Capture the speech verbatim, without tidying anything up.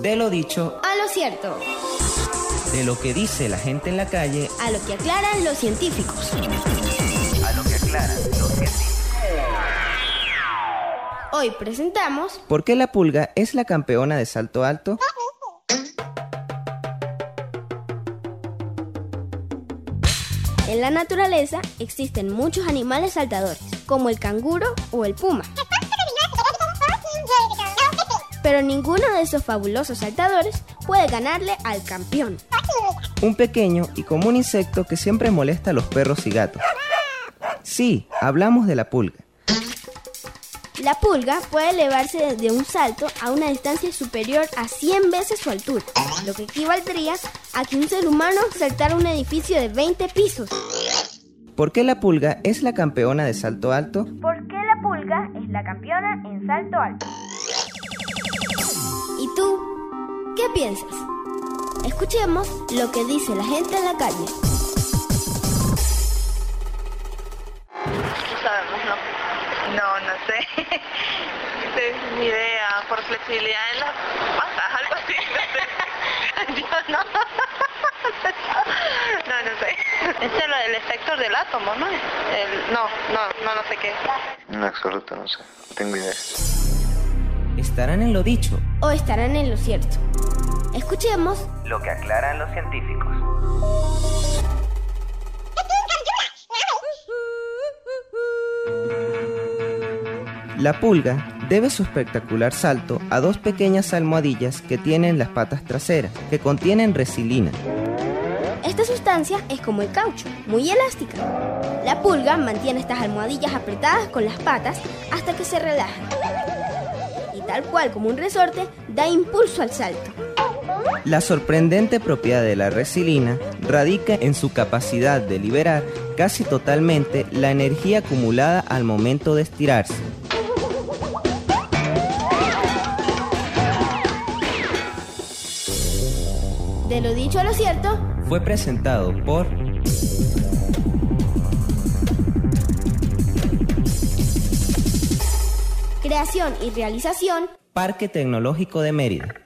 De lo dicho a lo cierto. De lo que dice la gente en la calle a lo que aclaran los científicos. A lo que aclaran los científicos. Hoy presentamos ¿Por qué la pulga es la campeona de salto alto? En la naturaleza existen muchos animales saltadores, como el canguro o el puma. Pero ninguno de esos fabulosos saltadores puede ganarle al campeón. Un pequeño y común insecto que siempre molesta a los perros y gatos. Sí, hablamos de la pulga. La pulga puede elevarse de un salto a una distancia superior a cien veces su altura, lo que equivaldría a que un ser humano saltara un edificio de veinte pisos. ¿Por qué la pulga es la campeona de salto alto? ¿Por qué la pulga es la campeona en salto alto? ¿Y tú qué piensas? Escuchemos lo que dice la gente en la calle. No sabemos, ¿no? No, no sé. Sí, ni idea. Por flexibilidad en las patas, algo así. No sé. Yo no. No, no sé. Este es lo del efecto del átomo, ¿no? El, no, no, no, no sé qué. En absoluto, no sé. No tengo idea. ¿Estarán en lo dicho o estarán en lo cierto? Escuchemos lo que aclaran los científicos. La pulga debe su espectacular salto a dos pequeñas almohadillas que tienen las patas traseras, que contienen resilina. Esta sustancia es como el caucho, muy elástica. La pulga mantiene estas almohadillas apretadas con las patas hasta que se relajan. Y tal cual como un resorte, da impulso al salto. La sorprendente propiedad de la resilina radica en su capacidad de liberar casi totalmente la energía acumulada al momento de estirarse. De lo dicho a lo cierto, fue presentado por Creación y realización, Parque Tecnológico de Mérida.